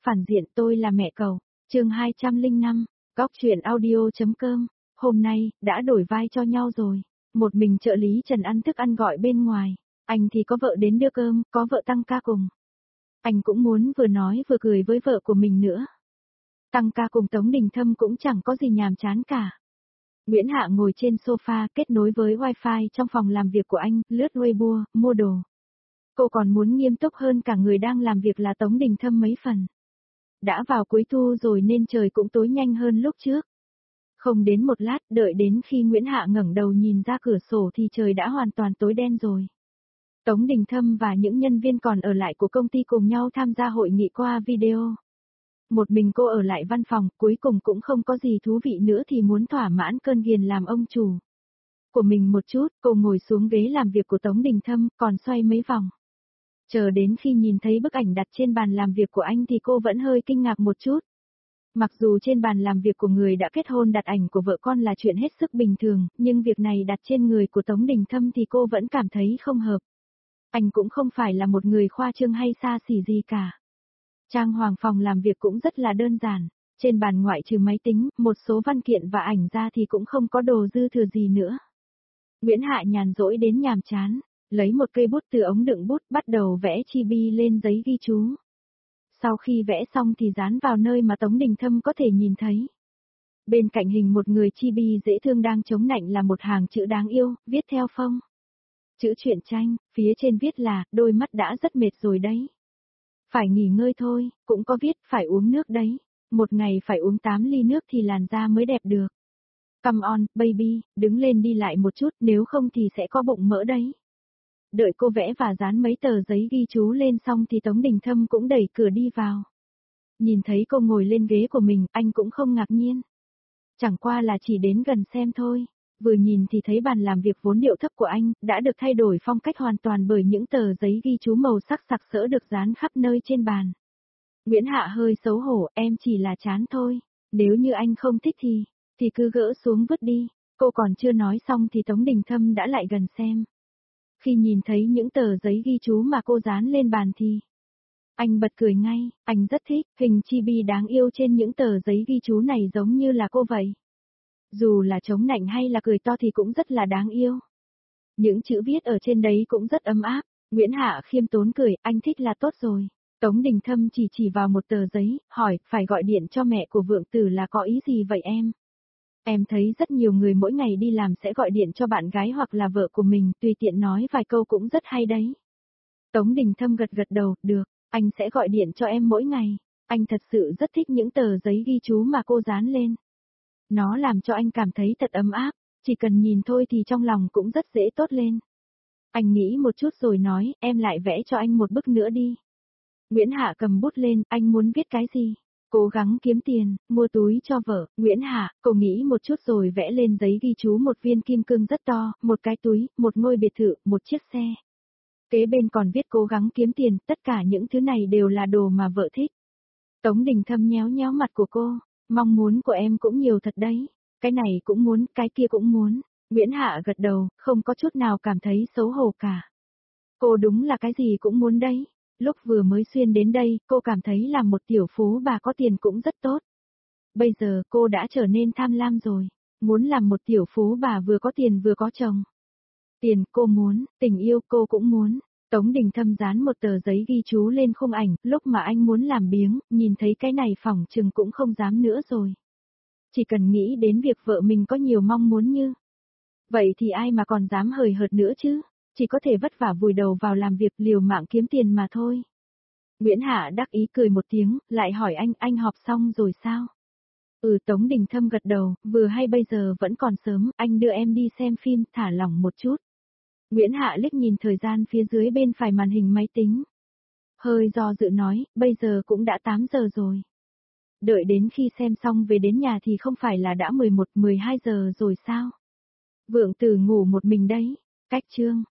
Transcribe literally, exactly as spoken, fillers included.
phản diện tôi là mẹ cậu, chương hai trăm lẻ năm, góc truyện audio.com, hôm nay, đã đổi vai cho nhau rồi. Một mình trợ lý Trần ăn thức ăn gọi bên ngoài, anh thì có vợ đến đưa cơm, có vợ tăng ca cùng. Anh cũng muốn vừa nói vừa cười với vợ của mình nữa. Tăng ca cùng Tống Đình Thâm cũng chẳng có gì nhàm chán cả. Nguyễn Hạ ngồi trên sofa kết nối với wifi trong phòng làm việc của anh, lướt Weibo, mua đồ. Cô còn muốn nghiêm túc hơn cả người đang làm việc là Tống Đình Thâm mấy phần. Đã vào cuối thu rồi nên trời cũng tối nhanh hơn lúc trước. Không đến một lát, đợi đến khi Nguyễn Hạ ngẩng đầu nhìn ra cửa sổ thì trời đã hoàn toàn tối đen rồi. Tống Đình Thâm và những nhân viên còn ở lại của công ty cùng nhau tham gia hội nghị qua video. Một mình cô ở lại văn phòng, cuối cùng cũng không có gì thú vị nữa thì muốn thỏa mãn cơn ghiền làm ông chủ của mình một chút, cô ngồi xuống ghế làm việc của Tống Đình Thâm, còn xoay mấy vòng. Chờ đến khi nhìn thấy bức ảnh đặt trên bàn làm việc của anh thì cô vẫn hơi kinh ngạc một chút. Mặc dù trên bàn làm việc của người đã kết hôn đặt ảnh của vợ con là chuyện hết sức bình thường, nhưng việc này đặt trên người của Tống Đình Thâm thì cô vẫn cảm thấy không hợp. Anh cũng không phải là một người khoa trương hay xa xỉ gì cả. Trang hoàng phòng làm việc cũng rất là đơn giản, trên bàn ngoại trừ máy tính, một số văn kiện và ảnh ra thì cũng không có đồ dư thừa gì nữa. Nguyễn Hạ nhàn rỗi đến nhàm chán, lấy một cây bút từ ống đựng bút bắt đầu vẽ chibi lên giấy ghi chú. Sau khi vẽ xong thì dán vào nơi mà Tống Đình Thâm có thể nhìn thấy. Bên cạnh hình một người chibi dễ thương đang chống nạnh là một hàng chữ đáng yêu, viết theo phông. Chữ truyện tranh, phía trên viết là, đôi mắt đã rất mệt rồi đấy. Phải nghỉ ngơi thôi, cũng có viết phải uống nước đấy. Một ngày phải uống tám ly nước thì làn da mới đẹp được. Come on, baby, đứng lên đi lại một chút nếu không thì sẽ có bụng mỡ đấy. Đợi cô vẽ và dán mấy tờ giấy ghi chú lên xong thì Tống Đình Thâm cũng đẩy cửa đi vào. Nhìn thấy cô ngồi lên ghế của mình, anh cũng không ngạc nhiên. Chẳng qua là chỉ đến gần xem thôi. Vừa nhìn thì thấy bàn làm việc vốn điệu thấp của anh, đã được thay đổi phong cách hoàn toàn bởi những tờ giấy ghi chú màu sắc sặc sỡ được dán khắp nơi trên bàn. Nguyễn Hạ hơi xấu hổ, em chỉ là chán thôi, nếu như anh không thích thì, thì cứ gỡ xuống vứt đi. Cô còn chưa nói xong thì Tống Đình Thâm đã lại gần xem. Khi nhìn thấy những tờ giấy ghi chú mà cô dán lên bàn thì, anh bật cười ngay, anh rất thích, hình chibi đáng yêu trên những tờ giấy ghi chú này giống như là cô vậy. Dù là chống nạnh hay là cười to thì cũng rất là đáng yêu. Những chữ viết ở trên đấy cũng rất ấm áp. Nguyễn Hạ khiêm tốn cười, anh thích là tốt rồi. Tống Đình Thâm chỉ chỉ vào một tờ giấy, hỏi, phải gọi điện cho mẹ của Vượng Tử là có ý gì vậy em? Em thấy rất nhiều người mỗi ngày đi làm sẽ gọi điện cho bạn gái hoặc là vợ của mình, tùy tiện nói vài câu cũng rất hay đấy. Tống Đình Thâm gật gật đầu, được, anh sẽ gọi điện cho em mỗi ngày. Anh thật sự rất thích những tờ giấy ghi chú mà cô dán lên. Nó làm cho anh cảm thấy thật ấm áp, chỉ cần nhìn thôi thì trong lòng cũng rất dễ tốt lên. Anh nghĩ một chút rồi nói, em lại vẽ cho anh một bức nữa đi. Nguyễn Hạ cầm bút lên, anh muốn viết cái gì? Cố gắng kiếm tiền, mua túi cho vợ. Nguyễn Hạ, cô nghĩ một chút rồi vẽ lên giấy ghi chú một viên kim cương rất to, một cái túi, một ngôi biệt thự, một chiếc xe. Kế bên còn viết cố gắng kiếm tiền, tất cả những thứ này đều là đồ mà vợ thích. Tống Đình Thâm nhéo nhéo mặt của cô. Mong muốn của em cũng nhiều thật đấy, cái này cũng muốn, cái kia cũng muốn. Nguyễn Hạ gật đầu, không có chút nào cảm thấy xấu hổ cả. Cô đúng là cái gì cũng muốn đấy. Lúc vừa mới xuyên đến đây, cô cảm thấy là một tiểu phú bà có tiền cũng rất tốt. Bây giờ cô đã trở nên tham lam rồi, muốn làm một tiểu phú bà vừa có tiền vừa có chồng. Tiền cô muốn, tình yêu cô cũng muốn. Tống Đình Thâm dán một tờ giấy ghi chú lên khung ảnh, lúc mà anh muốn làm biếng, nhìn thấy cái này phỏng chừng cũng không dám nữa rồi. Chỉ cần nghĩ đến việc vợ mình có nhiều mong muốn như vậy thì ai mà còn dám hời hợt nữa chứ, chỉ có thể vất vả vùi đầu vào làm việc liều mạng kiếm tiền mà thôi. Nguyễn Hạ đắc ý cười một tiếng, lại hỏi anh, anh họp xong rồi sao? Ừ, Tống Đình Thâm gật đầu, vừa hay bây giờ vẫn còn sớm, anh đưa em đi xem phim, thả lỏng một chút. Nguyễn Hạ liếc nhìn thời gian phía dưới bên phải màn hình máy tính. Hơi do dự nói, bây giờ cũng đã tám giờ rồi. Đợi đến khi xem xong về đến nhà thì không phải là đã mười một, mười hai giờ rồi sao? Vượng Tử ngủ một mình đấy. Cách chương.